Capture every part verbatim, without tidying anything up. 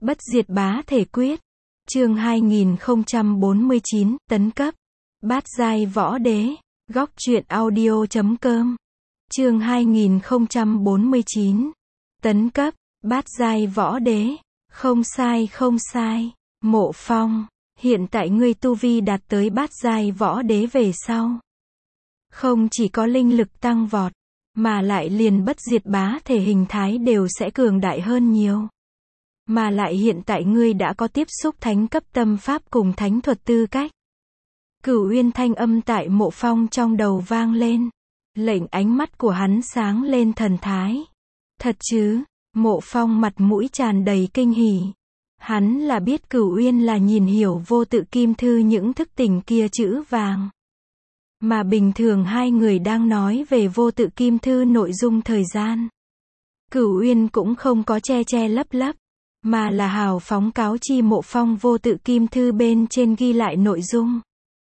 Bất diệt bá thể quyết. Chương hai nghìn không trăm bốn mươi chín, tấn cấp. Bát giai võ đế. Góc truyện audio chấm com. Chương hai nghìn không trăm bốn mươi chín. Tấn cấp. Bát giai võ đế. Không sai không sai. Mộ Phong, hiện tại ngươi tu vi đạt tới bát giai võ đế về sau. Không chỉ có linh lực tăng vọt, mà lại liền bất diệt bá thể hình thái đều sẽ cường đại hơn nhiều. Mà lại hiện tại ngươi đã có tiếp xúc thánh cấp tâm pháp cùng thánh thuật tư cách. Cửu Uyên thanh âm tại Mộ Phong trong đầu vang lên. Lệnh ánh mắt của hắn sáng lên thần thái. Thật chứ? Mộ Phong mặt mũi tràn đầy kinh hỉ. Hắn là biết Cửu Uyên là nhìn hiểu vô tự kim thư những thức tỉnh kia chữ vàng. Mà bình thường hai người đang nói về vô tự kim thư nội dung thời gian. Cửu Uyên cũng không có che che lấp lấp, mà là hào phóng cáo chi Mộ Phong vô tự kim thư bên trên ghi lại nội dung.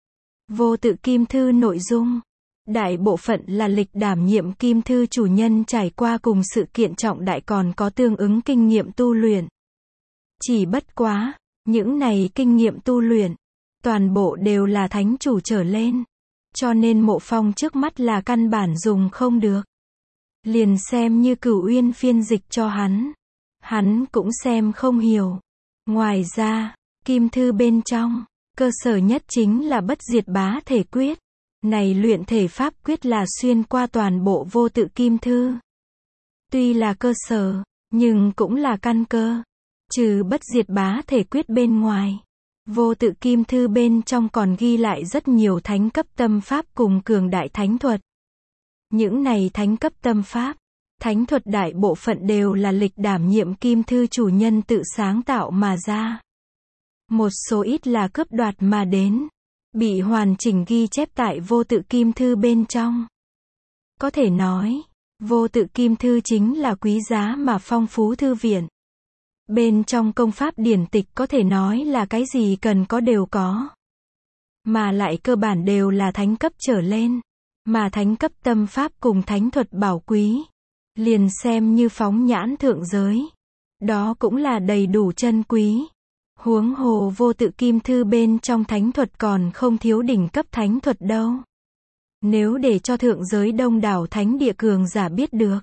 Vô tự kim thư nội dung. Đại bộ phận là lịch đảm nhiệm kim thư chủ nhân trải qua cùng sự kiện trọng đại còn có tương ứng kinh nghiệm tu luyện. Chỉ bất quá, những này kinh nghiệm tu luyện, toàn bộ đều là thánh chủ trở lên. Cho nên Mộ Phong trước mắt là căn bản dùng không được. Liền xem như Cửu Uyên phiên dịch cho hắn. Hắn cũng xem không hiểu. Ngoài ra, kim thư bên trong, cơ sở nhất chính là bất diệt bá thể quyết. Này luyện thể pháp quyết là xuyên qua toàn bộ vô tự kim thư. Tuy là cơ sở, nhưng cũng là căn cơ. Trừ bất diệt bá thể quyết bên ngoài, vô tự kim thư bên trong còn ghi lại rất nhiều thánh cấp tâm pháp cùng cường đại thánh thuật. Những này thánh cấp tâm pháp, thánh thuật đại bộ phận đều là lịch đảm nhiệm kim thư chủ nhân tự sáng tạo mà ra. Một số ít là cướp đoạt mà đến, bị hoàn chỉnh ghi chép tại vô tự kim thư bên trong. Có thể nói, vô tự kim thư chính là quý giá mà phong phú thư viện. Bên trong công pháp điển tịch có thể nói là cái gì cần có đều có. Mà lại cơ bản đều là thánh cấp trở lên. Mà thánh cấp tâm pháp cùng thánh thuật bảo quý. Liền xem như phóng nhãn thượng giới. Đó cũng là đầy đủ chân quý. Huống hồ vô tự kim thư bên trong thánh thuật còn không thiếu đỉnh cấp thánh thuật đâu. Nếu để cho thượng giới đông đảo thánh địa cường giả biết được,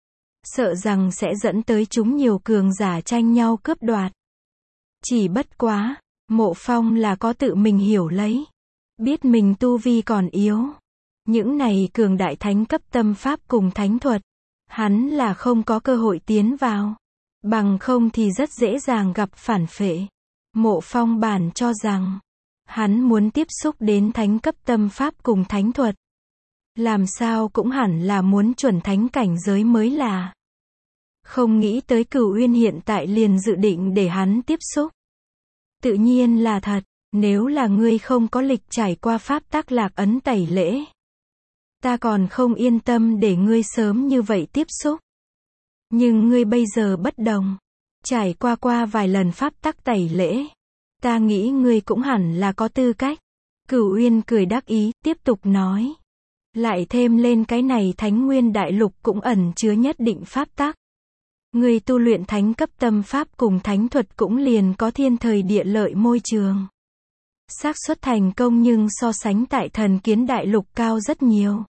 sợ rằng sẽ dẫn tới chúng nhiều cường giả tranh nhau cướp đoạt. Chỉ bất quá, Mộ Phong là có tự mình hiểu lấy. Biết mình tu vi còn yếu. Những này cường đại thánh cấp tâm pháp cùng thánh thuật, hắn là không có cơ hội tiến vào. Bằng không thì rất dễ dàng gặp phản phệ. Mộ Phong bản cho rằng, hắn muốn tiếp xúc đến thánh cấp tâm pháp cùng thánh thuật. Làm sao cũng hẳn là muốn chuẩn thánh cảnh giới mới là. Không nghĩ tới Cửu Uyên hiện tại liền dự định để hắn tiếp xúc. Tự nhiên là thật, nếu là ngươi không có lịch trải qua pháp tắc lạc ấn tẩy lễ, ta còn không yên tâm để ngươi sớm như vậy tiếp xúc. Nhưng ngươi bây giờ bất đồng, trải qua qua vài lần pháp tắc tẩy lễ, ta nghĩ ngươi cũng hẳn là có tư cách. Cửu Uyên cười đắc ý, tiếp tục nói. Lại thêm lên cái này Thánh Nguyên Đại Lục cũng ẩn chứa nhất định pháp tắc. Người tu luyện thánh cấp tâm pháp cùng thánh thuật cũng liền có thiên thời địa lợi môi trường. Xác suất thành công nhưng so sánh tại Thần Kiến Đại Lục cao rất nhiều.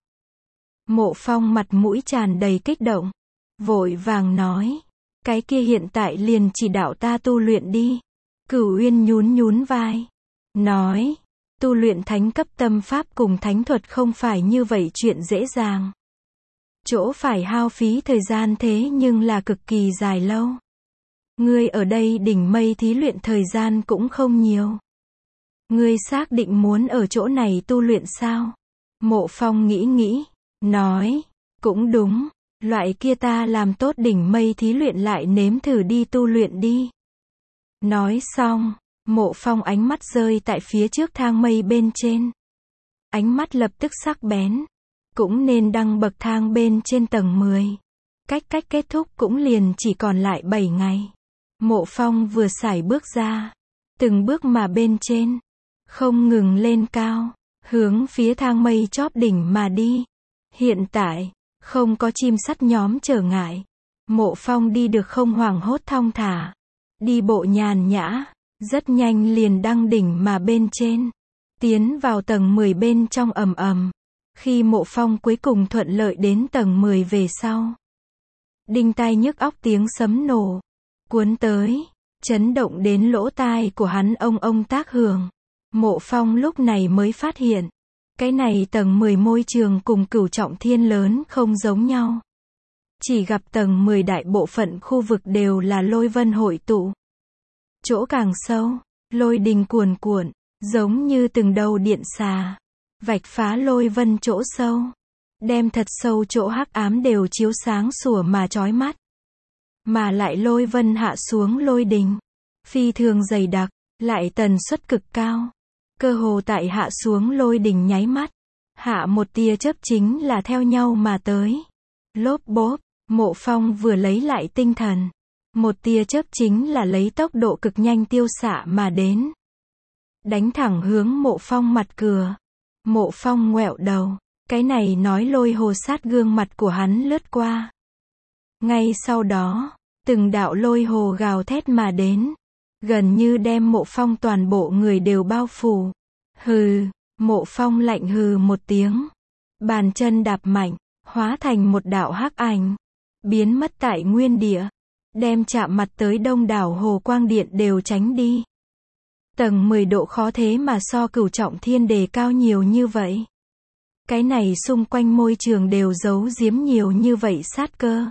Mộ Phong mặt mũi tràn đầy kích động. Vội vàng nói. Cái kia hiện tại liền chỉ đạo ta tu luyện đi. Cửu Uyên nhún nhún vai. Nói. Tu luyện thánh cấp tâm pháp cùng thánh thuật không phải như vậy chuyện dễ dàng. Chỗ phải hao phí thời gian thế nhưng là cực kỳ dài lâu. Ngươi ở đây đỉnh mây thí luyện thời gian cũng không nhiều. Ngươi xác định muốn ở chỗ này tu luyện sao? Mộ Phong nghĩ nghĩ, nói, cũng đúng, loại kia ta làm tốt đỉnh mây thí luyện lại nếm thử đi tu luyện đi. Nói xong, Mộ Phong ánh mắt rơi tại phía trước thang mây bên trên. Ánh mắt lập tức sắc bén. Cũng nên đăng bậc thang bên trên tầng mười. Cách cách kết thúc cũng liền chỉ còn lại bảy ngày. Mộ Phong vừa sải bước ra. Từng bước mà bên trên. Không ngừng lên cao. Hướng phía thang mây chóp đỉnh mà đi. Hiện tại, không có chim sắt nhóm trở ngại. Mộ Phong đi được không hoảng hốt thong thả. đi bộ nhàn nhã, rất nhanh liền đăng đỉnh mà bên trên, tiến vào tầng mười bên trong ầm ầm. Khi Mộ Phong cuối cùng thuận lợi đến tầng mười về sau, đinh tai nhức óc tiếng sấm nổ cuốn tới, chấn động đến lỗ tai của hắn ông ông tác hưởng. Mộ Phong lúc này mới phát hiện, cái này tầng mười môi trường cùng Cửu Trọng Thiên lớn không giống nhau. Chỉ gặp tầng mười đại bộ phận khu vực đều là lôi vân hội tụ. Chỗ càng sâu, lôi đình cuồn cuộn, giống như từng đầu điện xà, vạch phá lôi vân chỗ sâu, đem thật sâu chỗ hắc ám đều chiếu sáng sủa mà chói mắt. Mà lại lôi vân hạ xuống lôi đình, phi thường dày đặc, lại tần suất cực cao. Cơ hồ tại hạ xuống lôi đình nháy mắt, hạ một tia chớp chính là theo nhau mà tới. Lốp bốp, Mộ Phong vừa lấy lại tinh thần, một tia chớp chính là lấy tốc độ cực nhanh tiêu xạ mà đến, đánh thẳng hướng Mộ Phong mặt cửa. Mộ Phong ngoẹo đầu, cái này nói lôi hồ sát gương mặt của hắn lướt qua. Ngay sau đó, từng đạo lôi hồ gào thét mà đến, gần như đem Mộ Phong toàn bộ người đều bao phủ. Hừ, Mộ Phong lạnh hừ một tiếng, bàn chân đạp mạnh, hóa thành một đạo hắc ảnh, biến mất tại nguyên địa, đem chạm mặt tới đông đảo hồ quang điện đều tránh đi. Tầng mười độ khó thế mà so Cửu Trọng Thiên đề cao nhiều như vậy. Cái này xung quanh môi trường đều giấu giếm nhiều như vậy sát cơ.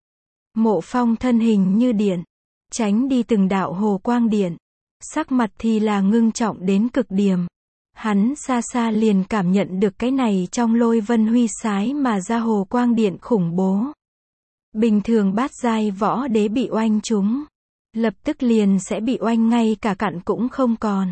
Mộ Phong thân hình như điện, tránh đi từng đạo hồ quang điện, sắc mặt thì là ngưng trọng đến cực điểm. Hắn xa xa liền cảm nhận được cái này trong lôi vân huy sái mà ra hồ quang điện khủng bố. Bình thường bát giai võ đế bị oanh trúng, lập tức liền sẽ bị oanh ngay cả cặn cũng không còn.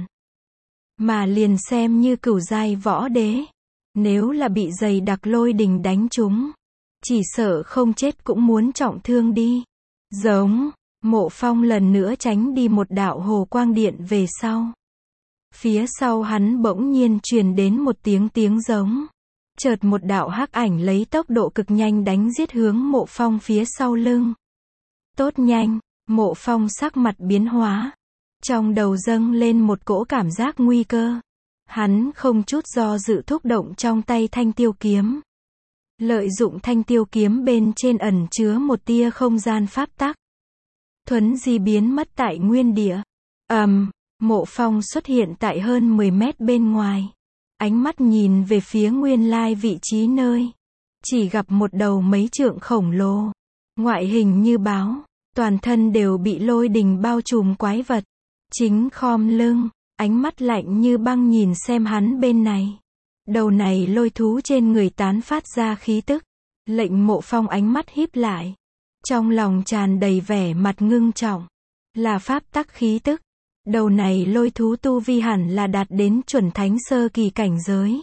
Mà liền xem như cửu giai võ đế, nếu là bị dày đặc lôi đình đánh trúng, chỉ sợ không chết cũng muốn trọng thương đi. Giống, Mộ Phong lần nữa tránh đi một đạo hồ quang điện về sau. Phía sau hắn bỗng nhiên truyền đến một tiếng tiếng giống. Chợt một đạo hắc ảnh lấy tốc độ cực nhanh đánh giết hướng Mộ Phong phía sau lưng. Tốt nhanh, Mộ Phong sắc mặt biến hóa. Trong đầu dâng lên một cỗ cảm giác nguy cơ. Hắn không chút do dự thúc động trong tay thanh tiêu kiếm. Lợi dụng thanh tiêu kiếm bên trên ẩn chứa một tia không gian pháp tắc. Thuấn di biến mất tại nguyên địa. ầm, um, Mộ Phong xuất hiện tại hơn mười mét bên ngoài. Ánh mắt nhìn về phía nguyên lai vị trí nơi. Chỉ gặp một đầu mấy trượng khổng lồ. Ngoại hình như báo. Toàn thân đều bị lôi đình bao trùm quái vật. Chính khom lưng. Ánh mắt lạnh như băng nhìn xem hắn bên này. Đầu này lôi thú trên người tán phát ra khí tức. Lệnh Mộ Phong ánh mắt híp lại. Trong lòng tràn đầy vẻ mặt ngưng trọng. Là pháp tắc khí tức. Đầu này lôi thú tu vi hẳn là đạt đến chuẩn thánh sơ kỳ cảnh giới.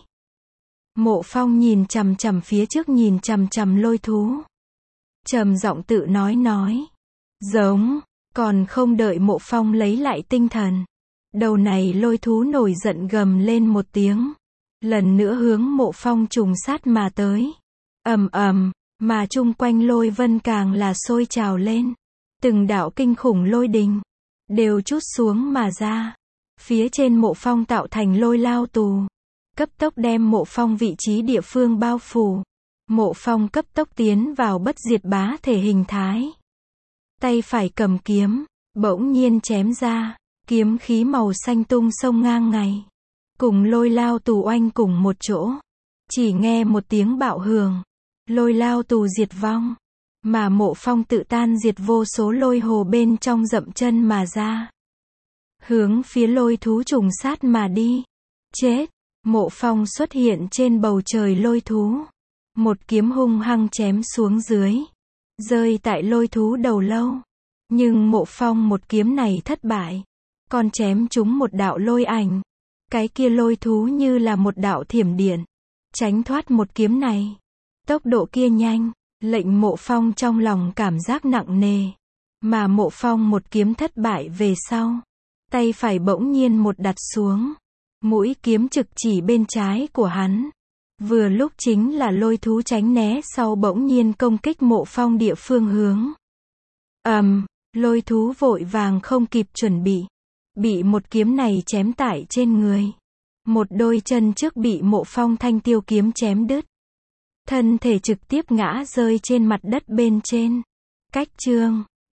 Mộ Phong nhìn chằm chằm phía trước nhìn chằm chằm lôi thú. Trầm giọng tự nói nói. Giống, còn không đợi Mộ Phong lấy lại tinh thần. Đầu này lôi thú nổi giận gầm lên một tiếng. Lần nữa hướng Mộ Phong trùng sát mà tới. ầm ầm, mà chung quanh lôi vân càng là sôi trào lên. Từng đạo kinh khủng lôi đình đều trút xuống mà ra. Phía trên Mộ Phong tạo thành lôi lao tù. Cấp tốc đem Mộ Phong vị trí địa phương bao phủ. Mộ Phong cấp tốc tiến vào bất diệt bá thể hình thái. Tay phải cầm kiếm, bỗng nhiên chém ra. Kiếm khí màu xanh tung sông ngang ngày. Cùng lôi lao tù oanh cùng một chỗ. Chỉ nghe một tiếng bạo hưởng. Lôi lao tù diệt vong. Mà Mộ Phong tự tan diệt vô số lôi hồ bên trong dậm chân mà ra. Hướng phía lôi thú trùng sát mà đi. Chết! Mộ Phong xuất hiện trên bầu trời lôi thú. Một kiếm hung hăng chém xuống dưới. Rơi tại lôi thú đầu lâu. Nhưng Mộ Phong một kiếm này thất bại. Còn chém trúng một đạo lôi ảnh. Cái kia lôi thú như là một đạo thiểm điện. Tránh thoát một kiếm này. Tốc độ kia nhanh. Lệnh Mộ Phong trong lòng cảm giác nặng nề. Mà Mộ Phong một kiếm thất bại về sau. Tay phải bỗng nhiên một đặt xuống. Mũi kiếm trực chỉ bên trái của hắn. Vừa lúc chính là lôi thú tránh né sau bỗng nhiên công kích Mộ Phong địa phương hướng. ầm, um, Lôi thú vội vàng không kịp chuẩn bị. Bị một kiếm này chém tại trên người. Một đôi chân trước bị Mộ Phong thanh tiêu kiếm chém đứt. Thân thể trực tiếp ngã rơi trên mặt đất bên trên. Cách chương